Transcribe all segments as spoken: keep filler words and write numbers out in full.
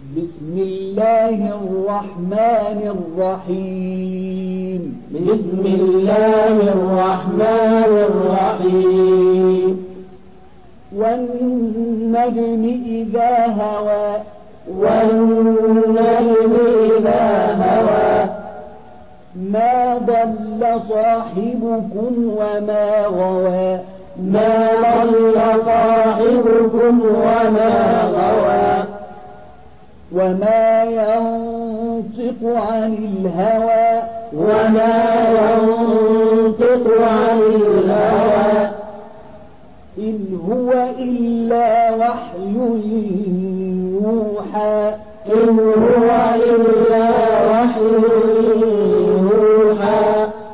بسم الله الرحمن الرحيم بسم الله الرحمن الرحيم والنجم إذا هوى والنجم إذا هوى ما ضل صاحبكم وما غوى ما ضل صاحبكم وما غوى وما ينطق عن الهوى وما ينطق عن الهوى إن هو إلا وحي يوحى إن هو إلا وحي يوحى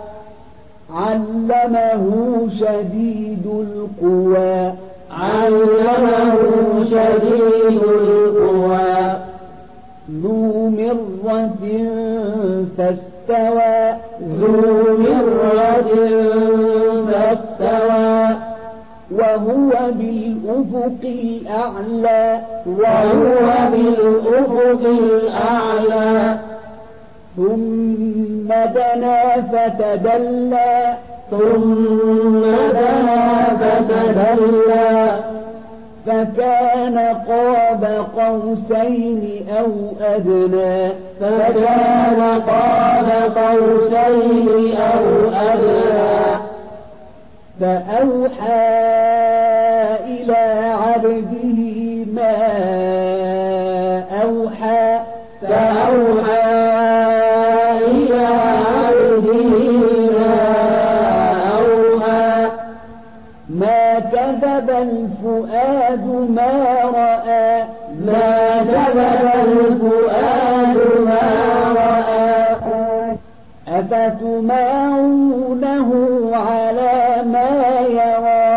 علمه شديد القوى علمه شديد القوى ذو مرة فاستوى ذو مرة فاستوى وهو بالأفق الأعلى وهو بالأفق الأعلى ثم دنا فتدلى ثم دنا فتدلى فكان قاب قوسين أو أدنى فكان قاب قوسين أو أدنى فأوحى إلى عبده ما أوحى فأوحى إلى عبده ما أوحى ما كذب الفؤاد ما رأى ما كذب الفؤاد ما رأى أفتمارونه على ما يرى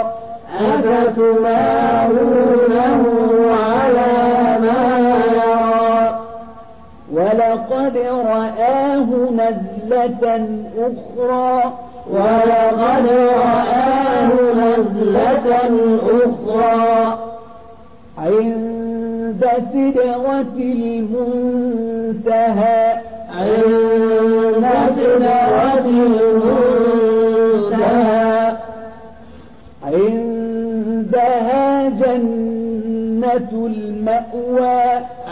أفتمارونه على ما يرى ولقد رآه نزلة أخرى ولقد رآه نزلة أخرى عند سدرة المنتهى عند سدرة المنتهى عندها جنة المأوى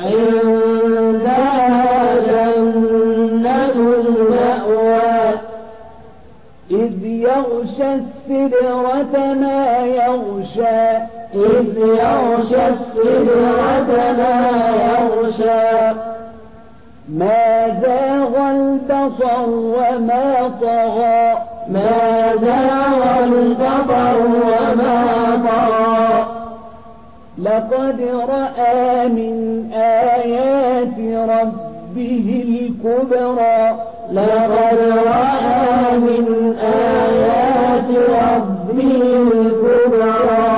عندها جنة المأوى إذ يغشى السدرة ما يغشى إذ يغشى السدرة ما يغشى ما زاغ البصر وما طغى ما زاغ البصر وما طغى لقد رأى من آيات ربه الكبرى لقد رأى من آيات ربه الكبرى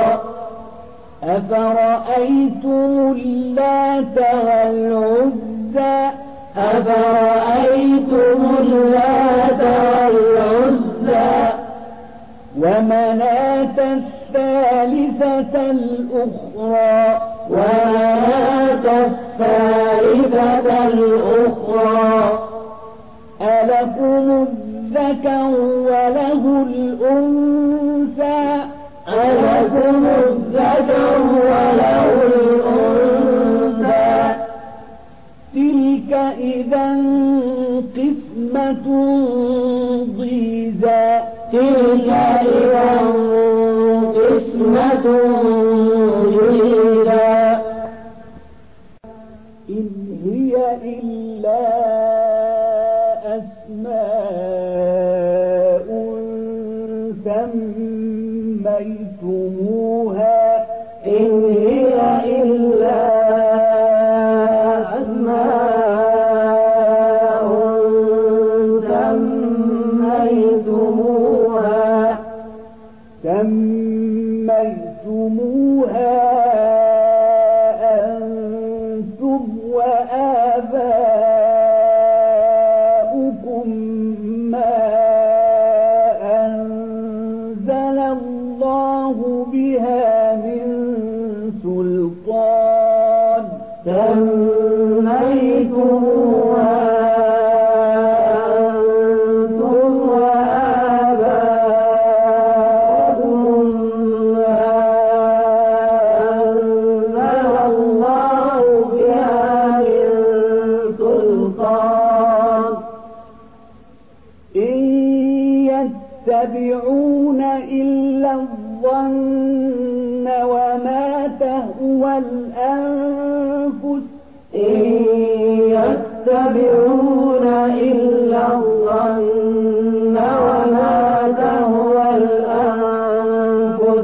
أفرأيتم اللات والعزى أفرأيتم اللات والعزى ومناة الثالثة الأخرى ومناة الثالثة الأخرى ألكم الذكر وله الأنثى ألكم الذكر وله الأنثى تلك إذا قسمة ضيزى تلك إذا قسمة ضيزى إن هي إلا أسماء سميتموها إن هي إلا أسماء سميتموها سميتموها أنتم وآباؤكم سميتموها أنتم وآباؤكم ما أنزل الله بها من سلطان إن يتبعون إلا الظن وما تهوى الأنفس إن يتبعون إلا الظن وما تهوى الأنفس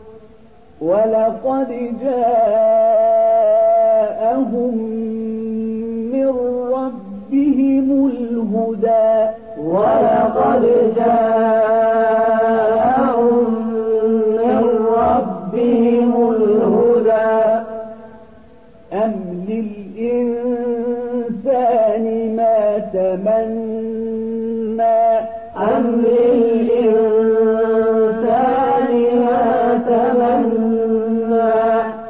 ولقد جاءهم من ربهم الهدى ولقد جاءهم من ربهم الهدى أم للإنسان ما تمنى أم للإنسان ما تمنى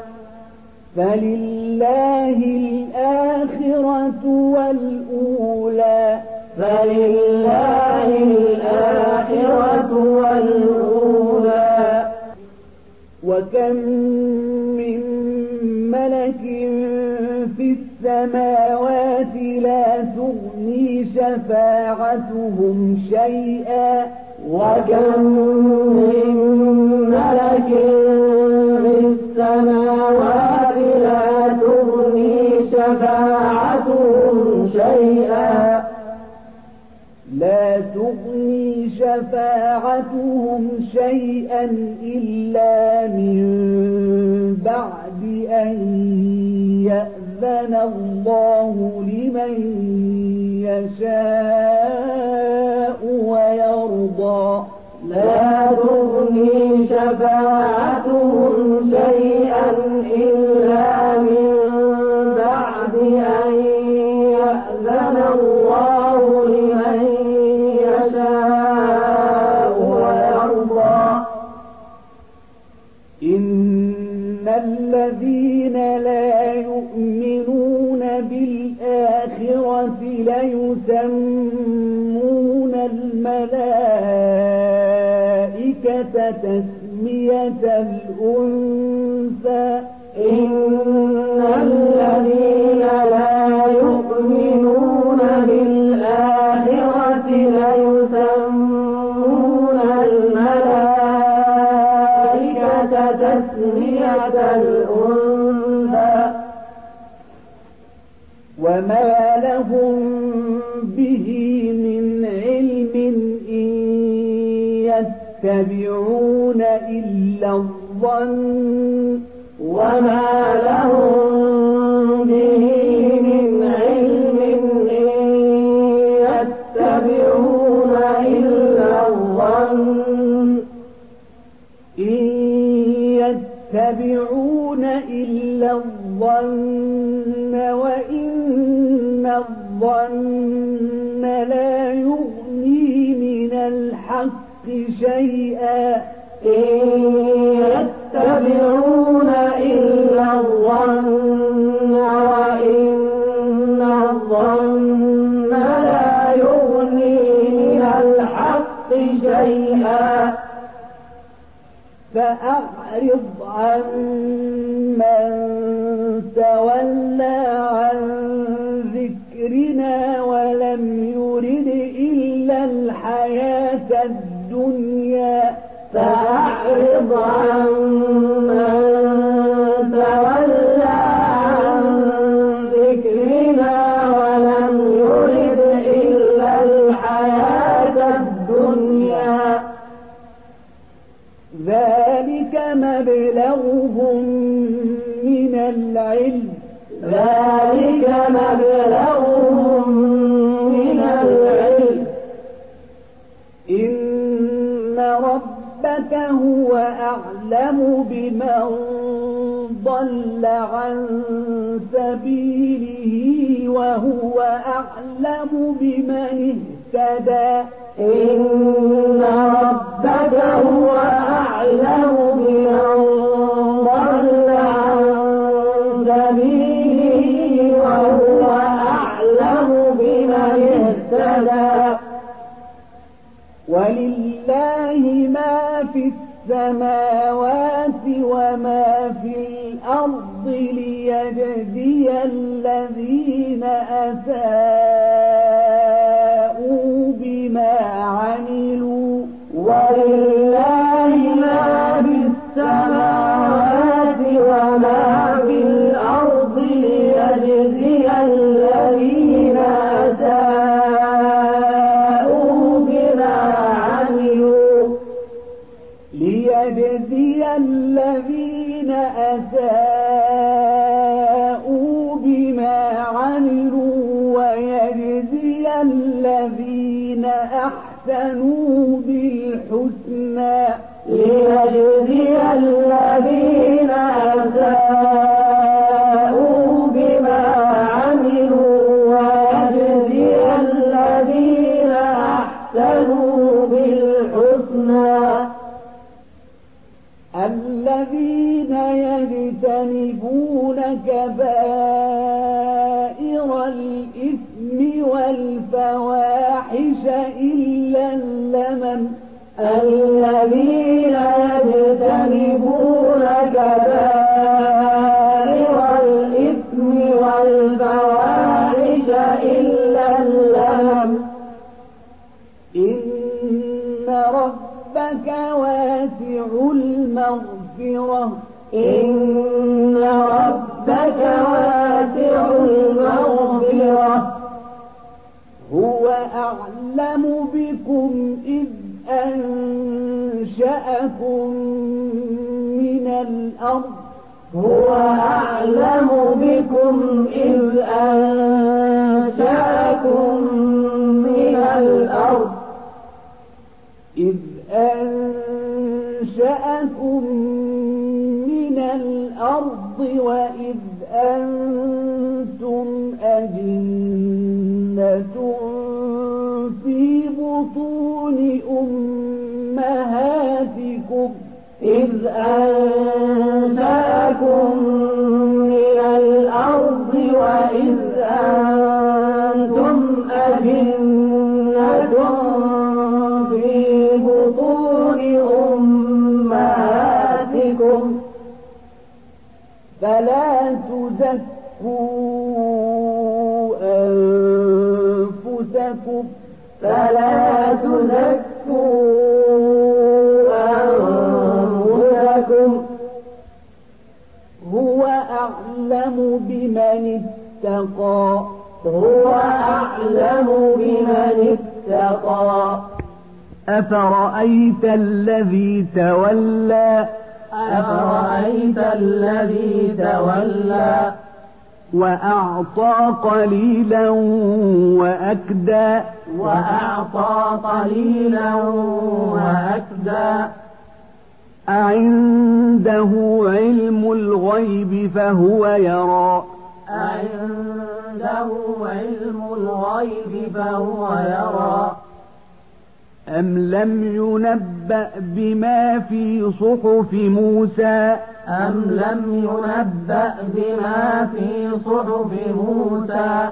فلله الآخرة والأولى فلله الآخرة والأولى وكم من ملك في السماوات لا تغني شفاعتهم شيئا وكم من ملك في السماوات لا تغني شفاعتهم شيئا لا تغني شفاعتهم شيئا إلا من بعد أن يأذن الله لمن يشاء ويرضى لا تغني شفاعتهم شيئا إلا من بعد أن يأذن الله لمن يشاء ويرضى إن الذين لا يؤمنون بالآخرة ليسمون الملائكة تسمية الأنثى إن الذين لا يؤمنون بالآخرة ليسمون الملائكة تسمية الأنثى وما لهم به من علم إن يتبعون إلا الظن وما لهم به من علم إن يتبعون إلا الظن إن يتبعون إلا الظن وإن الظن لا يغني من الحق شيئا إن يتبعون إلا الظن وإن الظن لا يغني من الحق شيئا فأعرض عن من تولى عن ذكرنا ولم يرد إلا الحياة الدنيا فأعرض عن من تولى عن ذكرنا ولم يرد إلا الحياة الدنيا ذلك مبلغهم من العلم ذلك مبلغهم من العلم إن ربك هو أعلم بمن ضل عن سبيله وهو أعلم بمن اهتدى إن ربك هو أعلم بمن ضل عن سبيله ولله ما في السماوات وما في الأرض ليجزي الذين أساءوا بما عملوا ولله ما في السماوات وما في الأرض ليجزي الذين أساءوا بما عملوا ليجزي الذين أساءوا بما عملوا ويجزي الذين أحسنوا بالحسنى ليجزي الذين أساءوا بما عملوا ويجزي الذين أحسنوا بالحسنى الذين يجتنبون كبائر الإثم والفواحش إلا اللمم الذين يجتنبون كبائر الإثم والفواحش إلا اللمم إن ربك واسع المغفرة إن ربك واسع المغفرة هو أعلم بكم إذ أنشأكم من الأرض هو أعلم بكم إذ أنشأكم من الأرض إذ أنشأكم من الأرض وإذ أنتم أجنة في بطون أمهاتكم إذ أنشأكم من الأرض وإذ أنتم أجنة في بطون أمهاتكم فلا تزكوا أنفسكم فلا تزكوا أنفسكم هو أعلم بمن اتقى هو أعلم بمن اتقى أفرأيت الذي تولى أفرأيت الذي تولى وأعطى قليلا وأكدى وأعطى قليلا وأكدى أعنده علم الغيب فهو يرى أعنده علم الغيب فهو يرى أم لم ينبأ بما في صحف موسى أم لم ينبأ بما في صحف موسى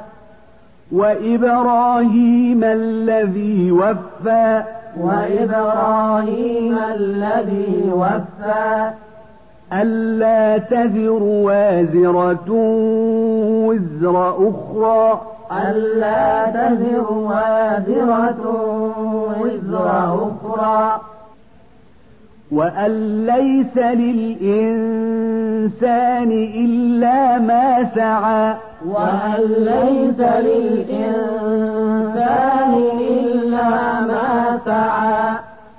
وإبراهيم الذي وفى وإبراهيم الذي وفى ألا تزر وازرة وزر أخرى ألا تزر وازرة وزر أخرى وأن ليس للإنسان إلا ما سعى وأن ليس للإنسان إلا ما سعى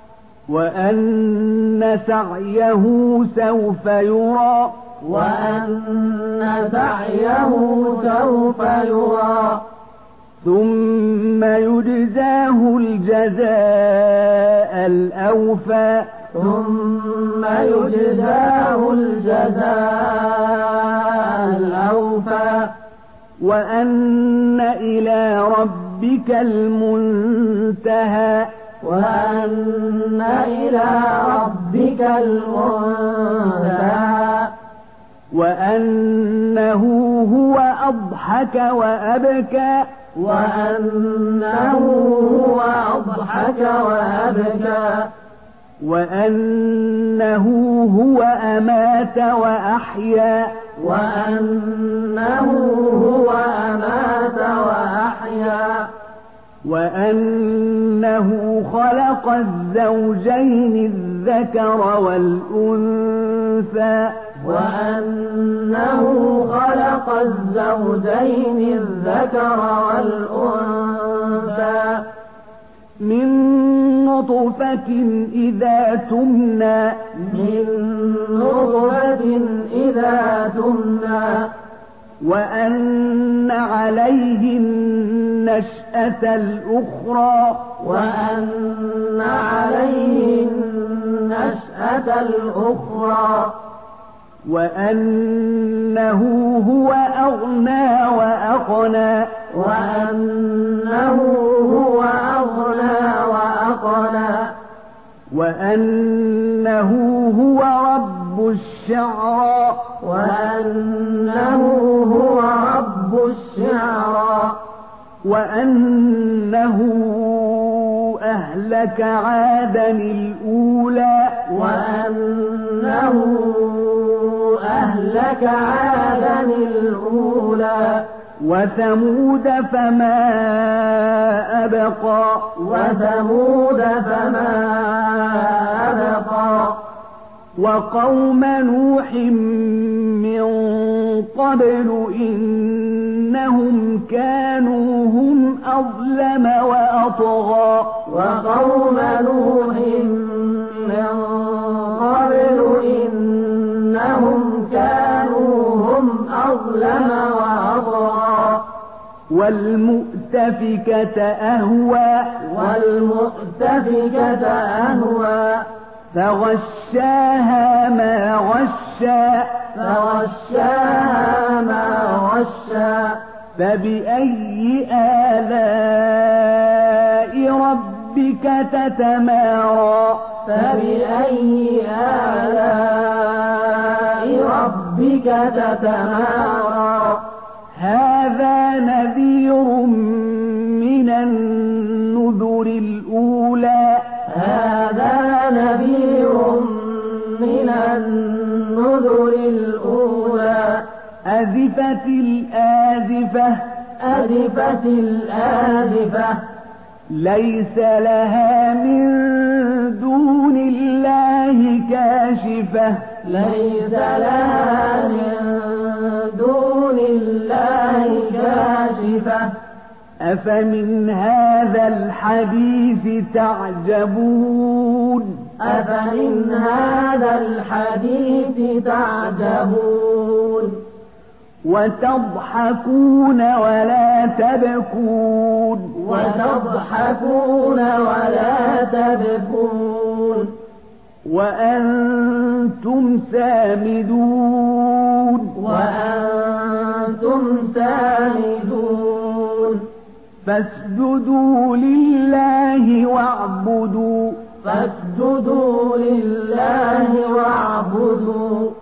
وأن سعيه سوف يرى وأن سعيه سوف يرى ثم يجزاه الجزاء الأوفى ثم يجزاه الجزاء الأوفى وأن إلى ربك المنتهى وأن إلى ربك المنتهى وأنه هو أضحك وأبكى وأنه هو أضحك وأبكى وأنه هو أمات وأحيا وأنه هو أمات وأحيا وأنه خلق الزوجين الذكر والأنثى وأنه خلق الزوجين الذكر والأنثى من نطفة إذا تمنى من نطفة إذا تمنى وأن عليه النشأة الأخرى وأن عليه النشأة الأخرى وأنه هو أغنى وأقنى وأنه هو أغنى وأقنى وأنه هو رب الشعرى وأنه هو رب الشعرى وأنه أهلك عادا الأولى وأنه أهلك عادا الأولى وثمود فما أبقى وثمود فما أبقى وقوم نوح من قبل إنهم كانوا هم أظلم وأطغى وقوم نوح من قبل إنهم كانوا هم أظلم وأطغى والمؤتفكة أهوى والمؤتفكة أهوى فغشاها ما غشى فغشاها ما غشى فبأي آلاء ربك تتمارى فبأي آلاء ربك تتمارى هذا نذير من النذر الأولى هذا نذير من النذر الأولى أزفت الآزفة أزفت الآزفة ليس لها من دون الله كاشفة ليس لها من دون الله كاشفة أفمن هذا الحديث تعجبون أفمن هذا الحديث تعجبون وتضحكون ولا تبكون وتضحكون ولا تبكون وأنتم سامدون وأنتم سامدون فاسجدوا لله واعبدوا فاسجدوا لله واعبدوا